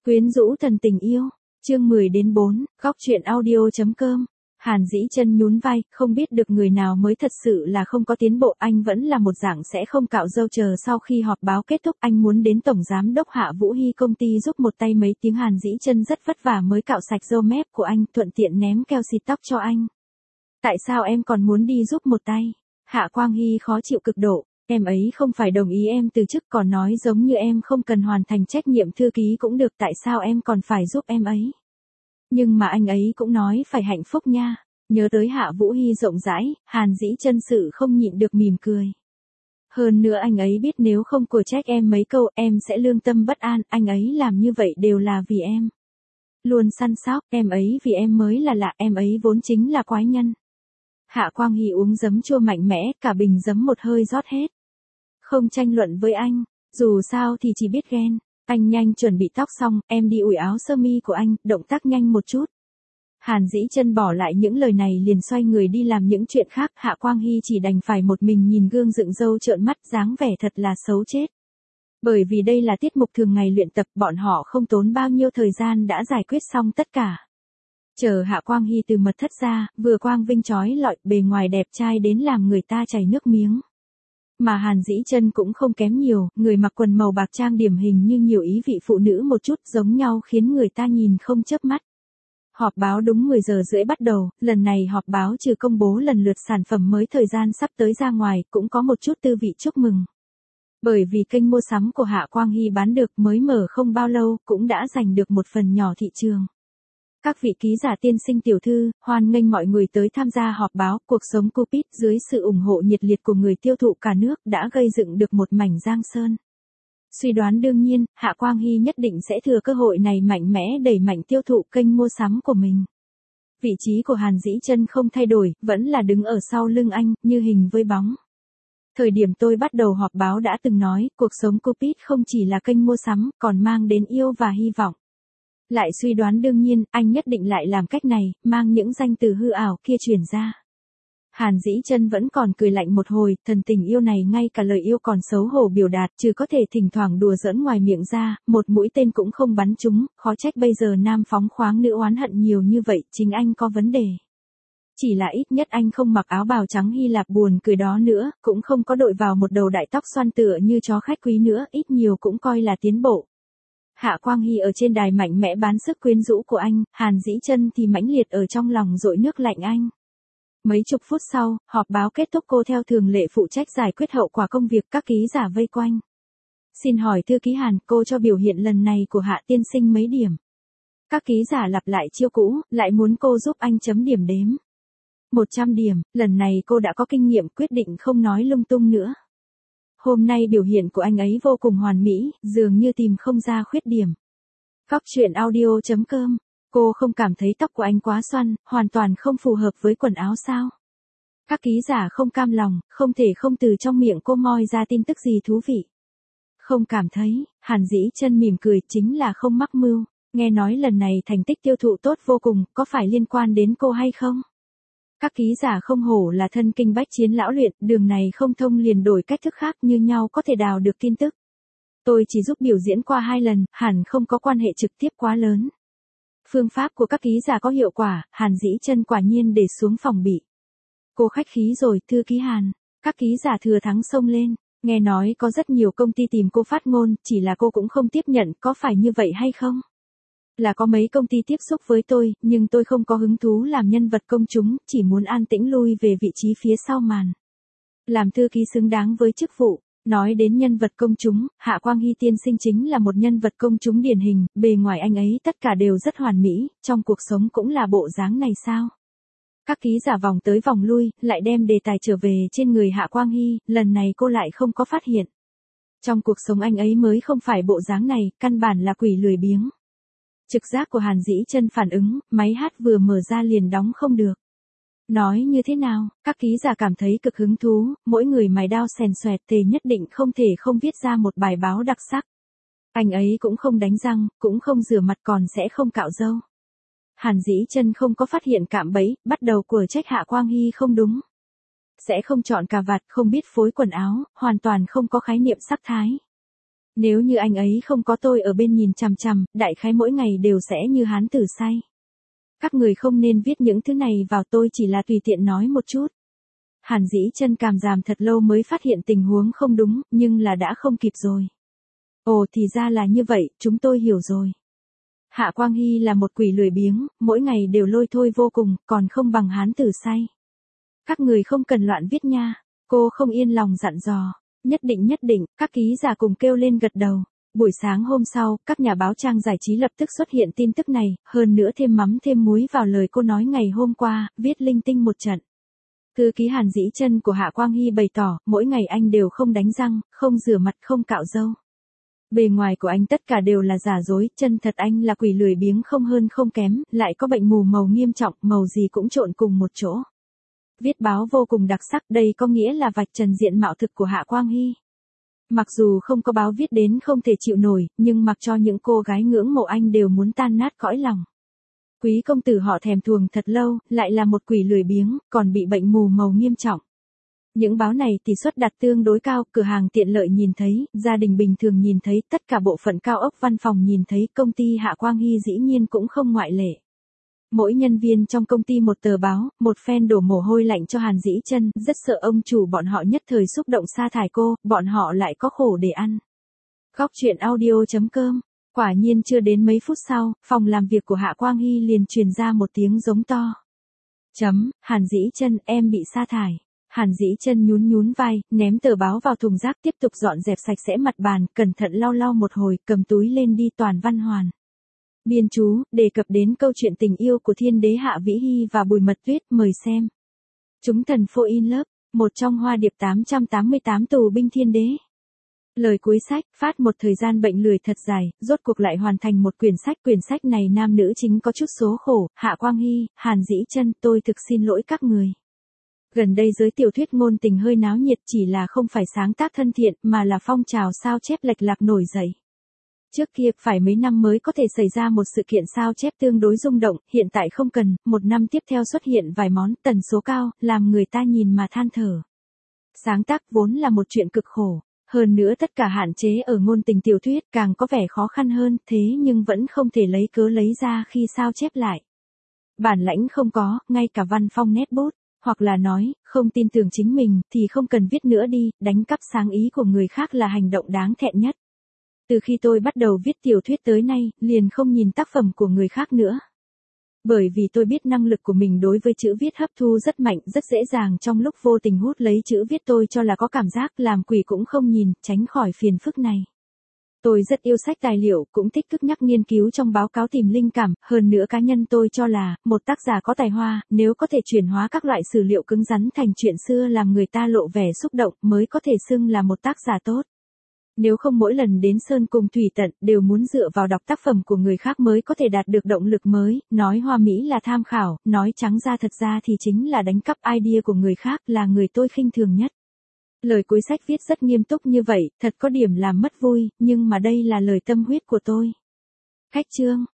Quyến rũ thần tình yêu, chương 10-4, góc truyện audio.com. Hàn Dĩ Chân nhún vai, không biết được người nào mới thật sự là không có tiến bộ, anh vẫn là một dạng sẽ không cạo râu. Chờ sau khi họp báo kết thúc, anh muốn đến tổng giám đốc Hạ Vũ Hy công ty giúp một tay mấy tiếng. Hàn Dĩ Chân rất vất vả mới cạo sạch râu mép của anh, thuận tiện ném keo xịt tóc cho anh. Tại sao em còn muốn đi giúp một tay? Hạ Quang Hy khó chịu cực độ. Em ấy không phải đồng ý em từ chức, còn nói giống như em không cần hoàn thành trách nhiệm thư ký cũng được, tại sao em còn phải giúp em ấy? Nhưng mà anh ấy cũng nói phải hạnh phúc nha. Nhớ tới Hạ Vũ Hy rộng rãi, Hàn Dĩ Chân sự không nhịn được mỉm cười. Hơn nữa anh ấy biết nếu không của trách em mấy câu em sẽ lương tâm bất an, anh ấy làm như vậy đều là vì em. Luôn săn sóc, em ấy vì em mới là lạ, em ấy vốn chính là quái nhân. Hạ Quang Hy uống giấm chua mạnh mẽ, cả bình giấm một hơi rót hết. Không tranh luận với anh, dù sao thì chỉ biết ghen. Anh nhanh chuẩn bị tóc xong, em đi ủi áo sơ mi của anh, động tác nhanh một chút. Hàn Dĩ Chân bỏ lại những lời này liền xoay người đi làm những chuyện khác. Hạ Quang Hy chỉ đành phải một mình nhìn gương dựng râu trợn mắt, dáng vẻ thật là xấu chết. Bởi vì đây là tiết mục thường ngày luyện tập, bọn họ không tốn bao nhiêu thời gian đã giải quyết xong tất cả. Chờ Hạ Quang Hy từ mật thất ra, vừa quang vinh chói lọi, bề ngoài đẹp trai đến làm người ta chảy nước miếng. Mà Hàn Dĩ Chân cũng không kém nhiều, người mặc quần màu bạc trang điểm hình như nhiều ý vị phụ nữ một chút, giống nhau khiến người ta nhìn không chớp mắt. Họp báo đúng 10 giờ rưỡi bắt đầu, lần này họp báo trừ công bố lần lượt sản phẩm mới thời gian sắp tới ra ngoài, cũng có một chút tư vị chúc mừng. Bởi vì kênh mua sắm của Hạ Quang Hy bán được mới mở không bao lâu, cũng đã giành được một phần nhỏ thị trường. Các vị ký giả tiên sinh tiểu thư, hoan nghênh mọi người tới tham gia họp báo. Cuộc sống Cupid dưới sự ủng hộ nhiệt liệt của người tiêu thụ cả nước đã gây dựng được một mảnh giang sơn. Suy đoán đương nhiên, Hạ Quang Hy nhất định sẽ thừa cơ hội này mạnh mẽ đẩy mạnh tiêu thụ kênh mua sắm của mình. Vị trí của Hàn Dĩ Chân không thay đổi, vẫn là đứng ở sau lưng anh, như hình với bóng. Thời điểm tôi bắt đầu họp báo đã từng nói, cuộc sống Cupid không chỉ là kênh mua sắm, còn mang đến yêu và hy vọng. Lại suy đoán đương nhiên, anh nhất định lại làm cách này, mang những danh từ hư ảo kia truyền ra. Hàn Dĩ Chân vẫn còn cười lạnh một hồi, thần tình yêu này ngay cả lời yêu còn xấu hổ biểu đạt, chứ có thể thỉnh thoảng đùa giỡn ngoài miệng ra, một mũi tên cũng không bắn trúng, khó trách bây giờ nam phóng khoáng nữ oán hận nhiều như vậy, chính anh có vấn đề. Chỉ là ít nhất anh không mặc áo bào trắng Hy Lạp buồn cười đó nữa, cũng không có đội vào một đầu đại tóc xoăn tựa như chó khách quý nữa, ít nhiều cũng coi là tiến bộ. Hạ Quang Hy ở trên đài mạnh mẽ bán sức quyến rũ của anh, Hàn Dĩ Chân thì mãnh liệt ở trong lòng dội nước lạnh anh. Mấy chục phút sau, họp báo kết thúc, cô theo thường lệ phụ trách giải quyết hậu quả công việc, các ký giả vây quanh. Xin hỏi thư ký Hàn, cô cho biểu hiện lần này của Hạ tiên sinh mấy điểm? Các ký giả lặp lại chiêu cũ, lại muốn cô giúp anh chấm điểm đếm. 100 điểm, lần này cô đã có kinh nghiệm, quyết định không nói lung tung nữa. Hôm nay biểu hiện của anh ấy vô cùng hoàn mỹ, dường như tìm không ra khuyết điểm. Góc truyện audio.com. Cô không cảm thấy tóc của anh quá xoăn, hoàn toàn không phù hợp với quần áo sao? Các ký giả không cam lòng, không thể không từ trong miệng cô moi ra tin tức gì thú vị. Không cảm thấy, Hàn Dĩ Chân mỉm cười, chính là không mắc mưu. Nghe nói lần này thành tích tiêu thụ tốt vô cùng, có phải liên quan đến cô hay không? Các ký giả không hổ là thân kinh bách chiến lão luyện, đường này không thông liền đổi cách thức khác như nhau có thể đào được tin tức. Tôi chỉ giúp biểu diễn qua 2 lần, hẳn không có quan hệ trực tiếp quá lớn. Phương pháp của các ký giả có hiệu quả, Hàn Dĩ Chân quả nhiên để xuống phòng bị. Cô khách khí rồi, thư ký Hàn. Các ký giả thừa thắng xông lên. Nghe nói có rất nhiều công ty tìm cô phát ngôn, chỉ là cô cũng không tiếp nhận, có phải như vậy hay không? Là có mấy công ty tiếp xúc với tôi, nhưng tôi không có hứng thú làm nhân vật công chúng, chỉ muốn an tĩnh lui về vị trí phía sau màn. Làm thư ký xứng đáng với chức vụ. Nói đến nhân vật công chúng, Hạ Quang Hy tiên sinh chính là một nhân vật công chúng điển hình, bề ngoài anh ấy tất cả đều rất hoàn mỹ, trong cuộc sống cũng là bộ dáng này sao? Các ký giả vòng tới vòng lui, lại đem đề tài trở về trên người Hạ Quang Hy, lần này cô lại không có phát hiện. Trong cuộc sống anh ấy mới không phải bộ dáng này, căn bản là quỷ lười biếng. Trực giác của Hàn Dĩ Chân phản ứng, máy hát vừa mở ra liền đóng không được. Nói như thế nào, các ký giả cảm thấy cực hứng thú, mỗi người mài đao xèn xoẹt thề nhất định không thể không viết ra một bài báo đặc sắc. Anh ấy cũng không đánh răng, cũng không rửa mặt, còn sẽ không cạo râu. Hàn Dĩ Chân không có phát hiện cạm bẫy, bắt đầu của trách Hạ Quang Hy không đúng. Sẽ không chọn cà vạt, không biết phối quần áo, hoàn toàn không có khái niệm sắc thái. Nếu như anh ấy không có tôi ở bên nhìn chằm chằm, đại khái mỗi ngày đều sẽ như hán tử say. Các người không nên viết những thứ này vào, tôi chỉ là tùy tiện nói một chút. Hàn Dĩ Chân cảm giảm thật lâu mới phát hiện tình huống không đúng, nhưng là đã không kịp rồi. Ồ thì ra là như vậy, chúng tôi hiểu rồi. Hạ Quang Hy là một quỷ lười biếng, mỗi ngày đều lôi thôi vô cùng, còn không bằng hán tử say. Các người không cần loạn viết nha. Cô không yên lòng dặn dò. Nhất định, các ký giả cùng kêu lên gật đầu. Buổi sáng hôm sau, các nhà báo trang giải trí lập tức xuất hiện tin tức này, hơn nữa thêm mắm thêm muối vào lời cô nói ngày hôm qua, viết linh tinh một trận. Thư ký Hàn Dĩ Chân của Hạ Quang Hy bày tỏ, mỗi ngày anh đều không đánh răng, không rửa mặt, không cạo râu. Bề ngoài của anh tất cả đều là giả dối, chân thật anh là quỷ lười biếng không hơn không kém, lại có bệnh mù màu nghiêm trọng, màu gì cũng trộn cùng một chỗ. Viết báo vô cùng đặc sắc, đây có nghĩa là vạch trần diện mạo thực của Hạ Quang Hy. Mặc dù không có báo viết đến không thể chịu nổi, nhưng mặc cho những cô gái ngưỡng mộ anh đều muốn tan nát cõi lòng. Quý công tử họ thèm thuồng thật lâu, lại là một quỷ lười biếng, còn bị bệnh mù màu nghiêm trọng. Những báo này tỷ suất đặt tương đối cao, cửa hàng tiện lợi nhìn thấy, gia đình bình thường nhìn thấy, tất cả bộ phận cao ốc văn phòng nhìn thấy, công ty Hạ Quang Hy dĩ nhiên cũng không ngoại lệ. Mỗi nhân viên trong công ty một tờ báo, một phen đổ mồ hôi lạnh cho Hàn Dĩ Chân, rất sợ ông chủ bọn họ nhất thời xúc động sa thải cô, bọn họ lại có khổ để ăn. Góc truyện audio.com. Quả nhiên chưa đến mấy phút sau, phòng làm việc của Hạ Quang Hy liền truyền ra một tiếng giống to. Hàn Dĩ Chân, em bị sa thải. Hàn Dĩ Chân nhún vai, ném tờ báo vào thùng rác, tiếp tục dọn dẹp sạch sẽ mặt bàn, cẩn thận lau một hồi, cầm túi lên đi. Toàn văn hoàn. Biên chú, đề cập đến câu chuyện tình yêu của thiên đế Hạ Vĩ Hy và Bùi Mật Tuyết, mời xem. Chúng thần fall in love, một trong hoa điệp 888 tù binh thiên đế. Lời cuối sách, phát một thời gian bệnh lười thật dài, rốt cuộc lại hoàn thành một quyển sách này nam nữ chính có chút số khổ, Hạ Quang Hy, Hàn Dĩ Chân, tôi thực xin lỗi các người. Gần đây giới tiểu thuyết ngôn tình hơi náo nhiệt, chỉ là không phải sáng tác thân thiện, mà là phong trào sao chép lệch lạc nổi dậy. Trước kia, phải mấy năm mới có thể xảy ra một sự kiện sao chép tương đối rung động, hiện tại không cần, một năm tiếp theo xuất hiện vài món, tần số cao, làm người ta nhìn mà than thở. Sáng tác vốn là một chuyện cực khổ, hơn nữa tất cả hạn chế ở ngôn tình tiểu thuyết càng có vẻ khó khăn hơn, thế nhưng vẫn không thể lấy cớ lấy ra khi sao chép lại. Bản lãnh không có, ngay cả văn phong nét bút, hoặc là nói, không tin tưởng chính mình, thì không cần viết nữa đi, đánh cắp sáng ý của người khác là hành động đáng thẹn nhất. Từ khi tôi bắt đầu viết tiểu thuyết tới nay, liền không nhìn tác phẩm của người khác nữa. Bởi vì tôi biết năng lực của mình đối với chữ viết hấp thu rất mạnh, rất dễ dàng trong lúc vô tình hút lấy chữ viết tôi cho là có cảm giác làm quỷ cũng không nhìn, tránh khỏi phiền phức này. Tôi rất yêu sách tài liệu, cũng thích cức nhắc nghiên cứu trong báo cáo tìm linh cảm, hơn nữa cá nhân tôi cho là, một tác giả có tài hoa, nếu có thể chuyển hóa các loại sử liệu cứng rắn thành chuyện xưa làm người ta lộ vẻ xúc động, mới có thể xưng là một tác giả tốt. Nếu không mỗi lần đến sơn cùng thủy tận, đều muốn dựa vào đọc tác phẩm của người khác mới có thể đạt được động lực mới, nói hoa mỹ là tham khảo, nói trắng ra thật ra thì chính là đánh cắp idea của người khác, là người tôi khinh thường nhất. Lời cuối sách viết rất nghiêm túc như vậy, thật có điểm làm mất vui, nhưng mà đây là lời tâm huyết của tôi. Cách chương.